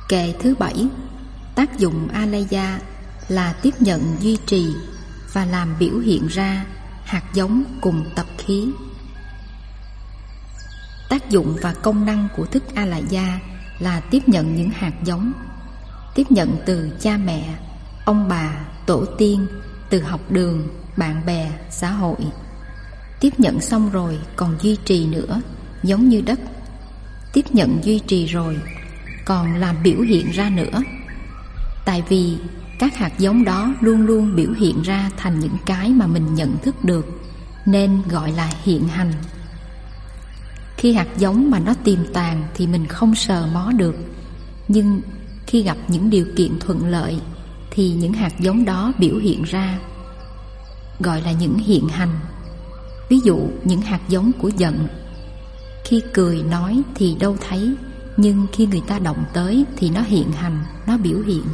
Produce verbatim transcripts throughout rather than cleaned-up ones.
Kệ thứ bảy. Tác dụng Alaya là tiếp nhận, duy trì và làm biểu hiện ra hạt giống cùng tập khí. Tác dụng và công năng của thức Alaya là tiếp nhận những hạt giống, tiếp nhận từ cha mẹ, ông bà, tổ tiên, từ học đường, bạn bè, xã hội. Tiếp nhận xong rồi còn duy trì nữa, giống như đất. Tiếp nhận duy trì rồi còn làm biểu hiện ra nữa. Tại vì các hạt giống đó luôn luôn biểu hiện ra thành những cái mà mình nhận thức được, nên gọi là hiện hành. Khi hạt giống mà nó tiềm tàng thì mình không sờ mó được, nhưng khi gặp những điều kiện thuận lợi thì những hạt giống đó biểu hiện ra, gọi là những hiện hành. Ví dụ những hạt giống của giận. Khi cười nói thì đâu thấy, nhưng khi người ta động tới thì nó hiện hành, nó biểu hiện.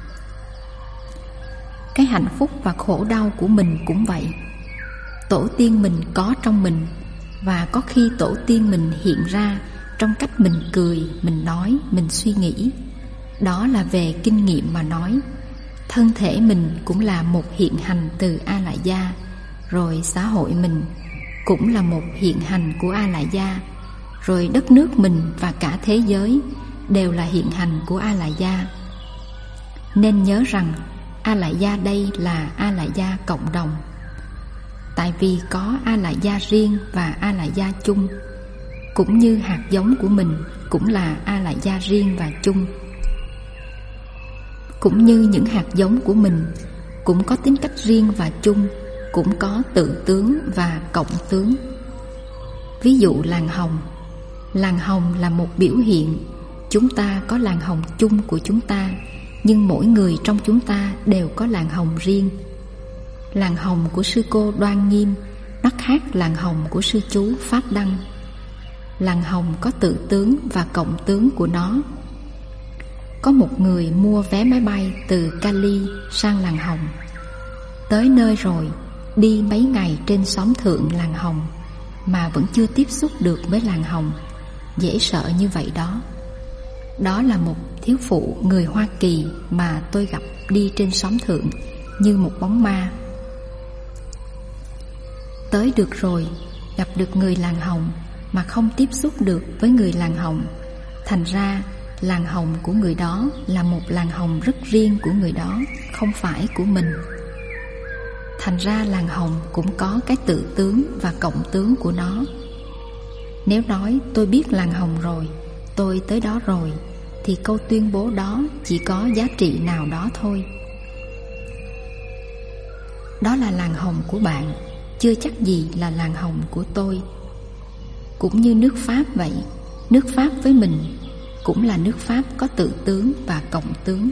Cái hạnh phúc và khổ đau của mình cũng vậy. Tổ tiên mình có trong mình, và có khi tổ tiên mình hiện ra trong cách mình cười, mình nói, mình suy nghĩ. Đó là về kinh nghiệm mà nói. Thân thể mình cũng là một hiện hành từ Alaya, rồi xã hội mình cũng là một hiện hành của Alaya, rồi đất nước mình và cả thế giới đều là hiện hành của Alaya. Nên nhớ rằng Alaya đây là Alaya cộng đồng. Tại vì có Alaya riêng và Alaya chung, cũng như hạt giống của mình cũng là Alaya riêng và chung. Cũng như những hạt giống của mình cũng có tính cách riêng và chung, cũng có tự tướng và cộng tướng. Ví dụ làn hồng. Làn hồng là một biểu hiện. Chúng ta có làn hồng chung của chúng ta, nhưng mỗi người trong chúng ta đều có làn hồng riêng. Làn hồng của sư cô Đoan Nghiêm nó khác làn hồng của sư chú Pháp Đăng. Làn hồng có tự tướng và cộng tướng của nó. Có một người mua vé máy bay từ Cali sang làng hồng. Tới nơi rồi, đi mấy ngày trên xóm thượng làng hồng mà vẫn chưa tiếp xúc được với làng hồng. Dễ sợ như vậy đó. Đó là một thiếu phụ người Hoa Kỳ mà tôi gặp đi trên xóm thượng như một bóng ma. Tới được rồi, gặp được người làng hồng mà không tiếp xúc được với người làng hồng. Thành ra làng hồng của người đó là một làng hồng rất riêng của người đó, không phải của mình. Thành ra làng hồng cũng có cái tự tướng và cộng tướng của nó. Nếu nói tôi biết làng hồng rồi, tôi tới đó rồi, thì câu tuyên bố đó chỉ có giá trị nào đó thôi. Đó là làng hồng của bạn, chưa chắc gì là làng hồng của tôi. Cũng như nước Pháp vậy, nước Pháp với mình cũng là nước Pháp có tự tướng và cộng tướng.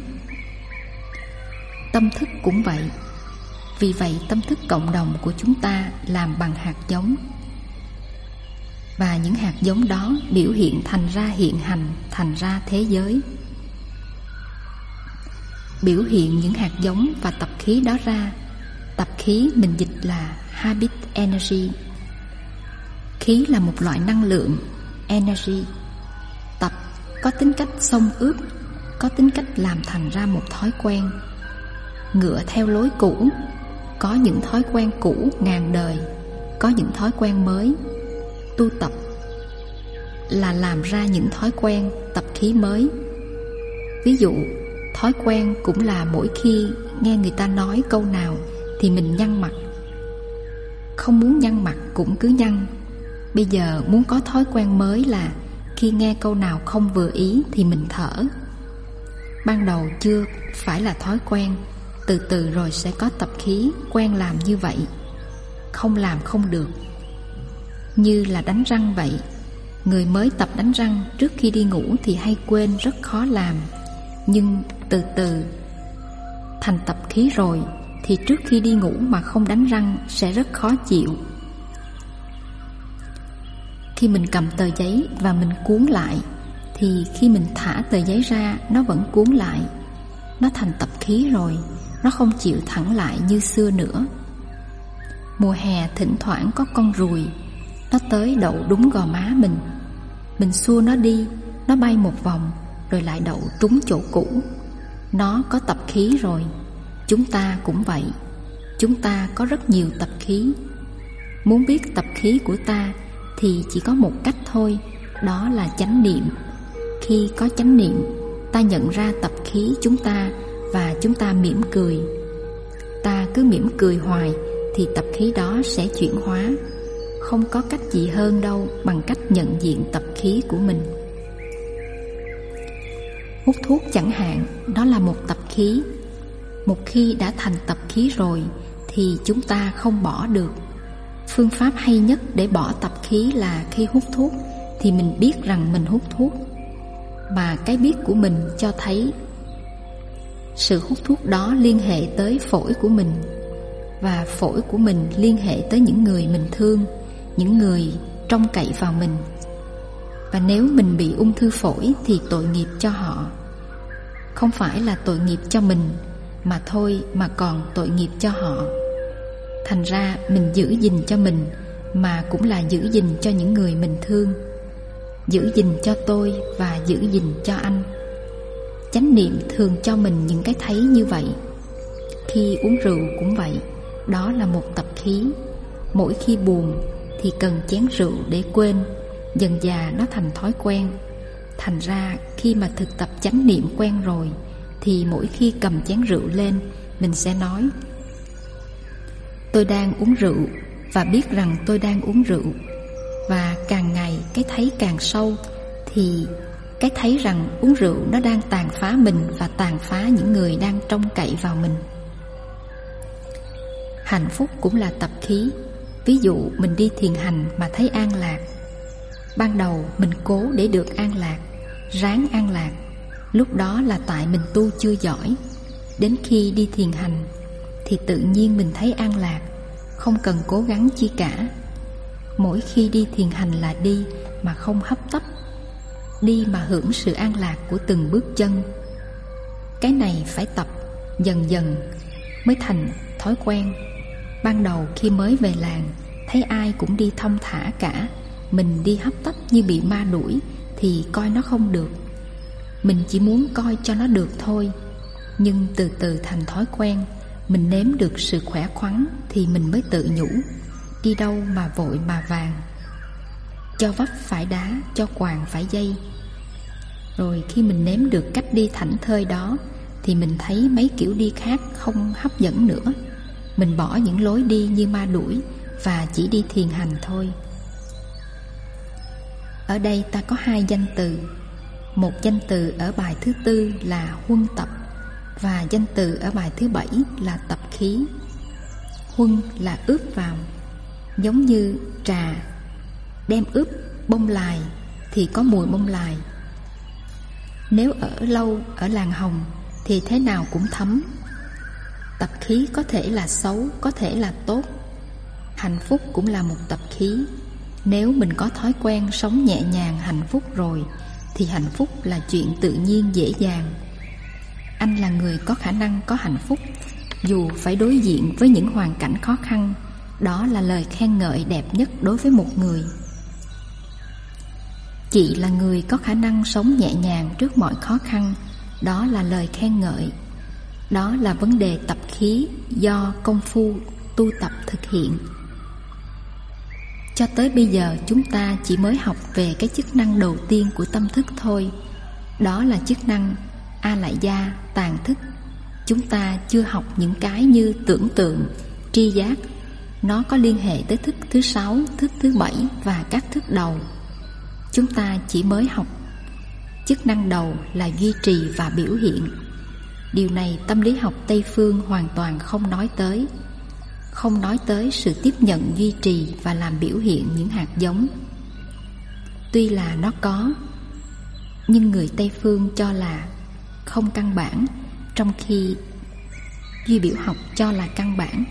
Tâm thức cũng vậy. Vì vậy tâm thức cộng đồng của chúng ta làm bằng hạt giống, và những hạt giống đó biểu hiện thành ra hiện hành, thành ra thế giới. Biểu hiện những hạt giống và tập khí đó ra. Tập khí mình dịch là habit energy. Khí là một loại năng lượng, energy. Tập có tính cách xông ướp, có tính cách làm thành ra một thói quen. Ngựa theo lối cũ, có những thói quen cũ ngàn đời, có những thói quen mới. Tu tập là làm ra những thói quen, tập khí mới. Ví dụ, thói quen cũng là mỗi khi nghe người ta nói câu nào thì mình nhăn mặt. Không muốn nhăn mặt cũng cứ nhăn. Bây giờ muốn có thói quen mới là khi nghe câu nào không vừa ý thì mình thở. Ban đầu chưa phải là thói quen, từ từ rồi sẽ có tập khí quen làm như vậy. Không làm không được. Như là đánh răng vậy. Người mới tập đánh răng trước khi đi ngủ thì hay quên, rất khó làm. Nhưng từ từ thành tập khí rồi thì trước khi đi ngủ mà không đánh răng sẽ rất khó chịu. Khi mình cầm tờ giấy và mình cuốn lại, thì khi mình thả tờ giấy ra nó vẫn cuốn lại. Nó thành tập khí rồi, nó không chịu thẳng lại như xưa nữa. Mùa hè thỉnh thoảng có con ruồi, nó tới đậu đúng gò má mình. Mình xua nó đi, nó bay một vòng, rồi lại đậu trúng chỗ cũ. Nó có tập khí rồi. Chúng ta cũng vậy. Chúng ta có rất nhiều tập khí. Muốn biết tập khí của ta thì chỉ có một cách thôi, đó là chánh niệm. Khi có chánh niệm, ta nhận ra tập khí chúng ta và chúng ta mỉm cười. Ta cứ mỉm cười hoài thì tập khí đó sẽ chuyển hóa. Không có cách gì hơn đâu bằng cách nhận diện tập khí của mình. Hút thuốc chẳng hạn, đó là một tập khí. Một khi đã thành tập khí rồi thì chúng ta không bỏ được. Phương pháp hay nhất để bỏ tập khí là khi hút thuốc thì mình biết rằng mình hút thuốc. Mà cái biết của mình cho thấy sự hút thuốc đó liên hệ tới phổi của mình, và phổi của mình liên hệ tới những người mình thương, những người trông cậy vào mình. Và nếu mình bị ung thư phổi thì tội nghiệp cho họ. Không phải là tội nghiệp cho mình mà thôi, mà còn tội nghiệp cho họ. Thành ra mình giữ gìn cho mình mà cũng là giữ gìn cho những người mình thương. Giữ gìn cho tôi và giữ gìn cho anh. Chánh niệm thường cho mình những cái thấy như vậy. Khi uống rượu cũng vậy, đó là một tập khí. Mỗi khi buồn thì cần chén rượu để quên. Dần dà nó thành thói quen. Thành ra khi mà thực tập chánh niệm quen rồi thì mỗi khi cầm chén rượu lên, mình sẽ nói: tôi đang uống rượu và biết rằng tôi đang uống rượu. Và càng ngày cái thấy càng sâu, thì cái thấy rằng uống rượu nó đang tàn phá mình và tàn phá những người đang trông cậy vào mình. Hạnh phúc cũng là tập khí. Ví dụ mình đi thiền hành mà thấy an lạc. Ban đầu mình cố để được an lạc, ráng an lạc. Lúc đó là tại mình tu chưa giỏi. Đến khi đi thiền hành thì tự nhiên mình thấy an lạc, không cần cố gắng chi cả. Mỗi khi đi thiền hành là đi mà không hấp tấp, đi mà hưởng sự an lạc của từng bước chân. Cái này phải tập dần dần mới thành thói quen. Ban đầu khi mới về làng, thấy ai cũng đi thong thả cả, mình đi hấp tấp như bị ma đuổi thì coi nó không được. Mình chỉ muốn coi cho nó được thôi. Nhưng từ từ thành thói quen, mình nếm được sự khỏe khoắn thì mình mới tự nhủ: đi đâu mà vội mà vàng, cho vấp phải đá, cho quàng phải dây. Rồi khi mình nếm được cách đi thảnh thơi đó thì mình thấy mấy kiểu đi khác không hấp dẫn nữa. Mình bỏ những lối đi như ma đuổi và chỉ đi thiền hành thôi. Ở đây ta có hai danh từ. Một danh từ ở bài thứ tư là huân tập, và danh từ ở bài thứ bảy là tập khí. Huân là ướp vào, giống như trà đem ướp bông lài thì có mùi bông lài. Nếu ở lâu ở làng hồng thì thế nào cũng thấm. Tập khí có thể là xấu, có thể là tốt. Hạnh phúc cũng là một tập khí. Nếu mình có thói quen sống nhẹ nhàng hạnh phúc rồi thì hạnh phúc là chuyện tự nhiên dễ dàng. Anh là người có khả năng có hạnh phúc dù phải đối diện với những hoàn cảnh khó khăn. Đó là lời khen ngợi đẹp nhất đối với một người. Chị là người có khả năng sống nhẹ nhàng trước mọi khó khăn. Đó là lời khen ngợi. Đó là vấn đề tập khí do công phu tu tập thực hiện. Cho tới bây giờ chúng ta chỉ mới học về cái chức năng đầu tiên của tâm thức thôi. Đó là chức năng A Lại Gia, tàng thức. Chúng ta chưa học những cái như tưởng tượng, tri giác. Nó có liên hệ tới thức thứ sáu, thức thứ bảy và các thức đầu. Chúng ta chỉ mới học chức năng đầu là duy trì và biểu hiện. Điều này tâm lý học Tây phương hoàn toàn không nói tới. Không nói tới sự tiếp nhận, duy trì và làm biểu hiện những hạt giống. Tuy là nó có, nhưng người Tây phương cho là không căn bản, trong khi duy biểu học cho là căn bản.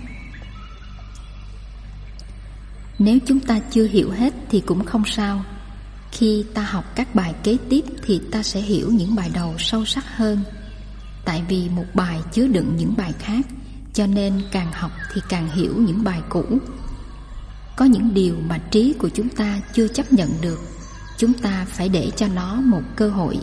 Nếu chúng ta chưa hiểu hết thì cũng không sao. Khi ta học các bài kế tiếp thì ta sẽ hiểu những bài đầu sâu sắc hơn. Tại vì một bài chứa đựng những bài khác, cho nên càng học thì càng hiểu những bài cũ. Có những điều mà trí của chúng ta chưa chấp nhận được, chúng ta phải để cho nó một cơ hội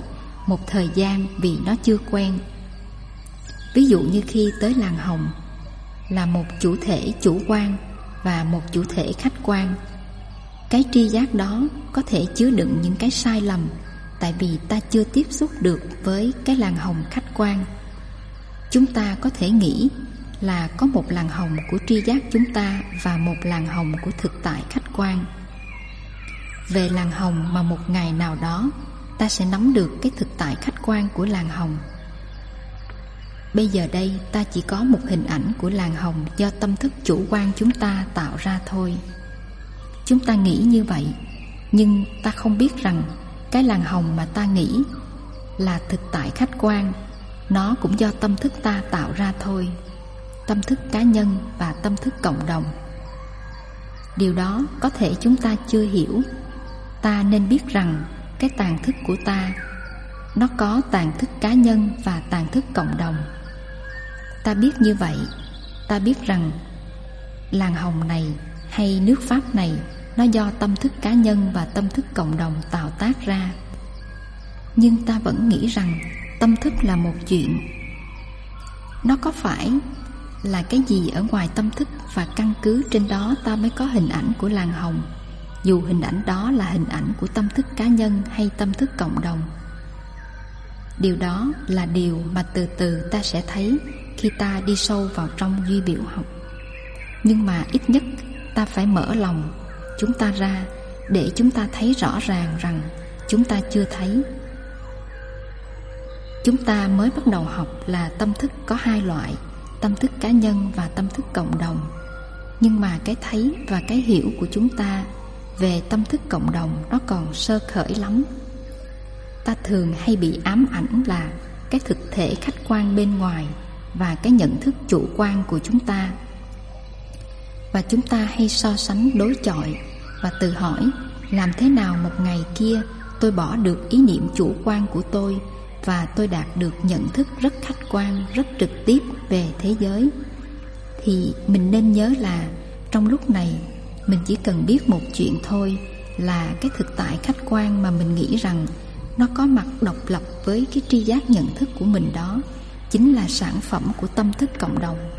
một thời gian vì nó chưa quen. Ví dụ như khi tới làng hồng, là một chủ thể chủ quan và một chủ thể khách quan. Cái tri giác đó có thể chứa đựng những cái sai lầm, tại vì ta chưa tiếp xúc được với cái làng hồng khách quan. Chúng ta có thể nghĩ là có một làng hồng của tri giác chúng ta và một làng hồng của thực tại khách quan. Về làng hồng mà một ngày nào đó ta sẽ nắm được cái thực tại khách quan của làng hồng. Bây giờ đây ta chỉ có một hình ảnh của làng hồng do tâm thức chủ quan chúng ta tạo ra thôi. Chúng ta nghĩ như vậy, nhưng ta không biết rằng cái làng hồng mà ta nghĩ là thực tại khách quan, nó cũng do tâm thức ta tạo ra thôi. Tâm thức cá nhân và tâm thức cộng đồng. Điều đó có thể chúng ta chưa hiểu. Ta nên biết rằng cái tàng thức của ta, nó có tàng thức cá nhân và tàng thức cộng đồng. Ta biết như vậy, ta biết rằng làng hồng này hay nước Pháp này nó do tâm thức cá nhân và tâm thức cộng đồng tạo tác ra. Nhưng ta vẫn nghĩ rằng tâm thức là một chuyện. Nó có phải là cái gì ở ngoài tâm thức, và căn cứ trên đó ta mới có hình ảnh của làng hồng, dù hình ảnh đó là hình ảnh của tâm thức cá nhân hay tâm thức cộng đồng. Điều đó là điều mà từ từ ta sẽ thấy khi ta đi sâu vào trong duy biểu học. Nhưng mà ít nhất ta phải mở lòng chúng ta ra để chúng ta thấy rõ ràng rằng chúng ta chưa thấy. Chúng ta mới bắt đầu học là tâm thức có hai loại, tâm thức cá nhân và tâm thức cộng đồng. Nhưng mà cái thấy và cái hiểu của chúng ta về tâm thức cộng đồng nó còn sơ khởi lắm. Ta thường hay bị ám ảnh là cái thực thể khách quan bên ngoài và cái nhận thức chủ quan của chúng ta. Và chúng ta hay so sánh đối chọi và tự hỏi làm thế nào một ngày kia tôi bỏ được ý niệm chủ quan của tôi và tôi đạt được nhận thức rất khách quan, rất trực tiếp về thế giới. Thì mình nên nhớ là trong lúc này mình chỉ cần biết một chuyện thôi, là cái thực tại khách quan mà mình nghĩ rằng nó có mặt độc lập với cái tri giác nhận thức của mình đó chính là sản phẩm của tâm thức cộng đồng.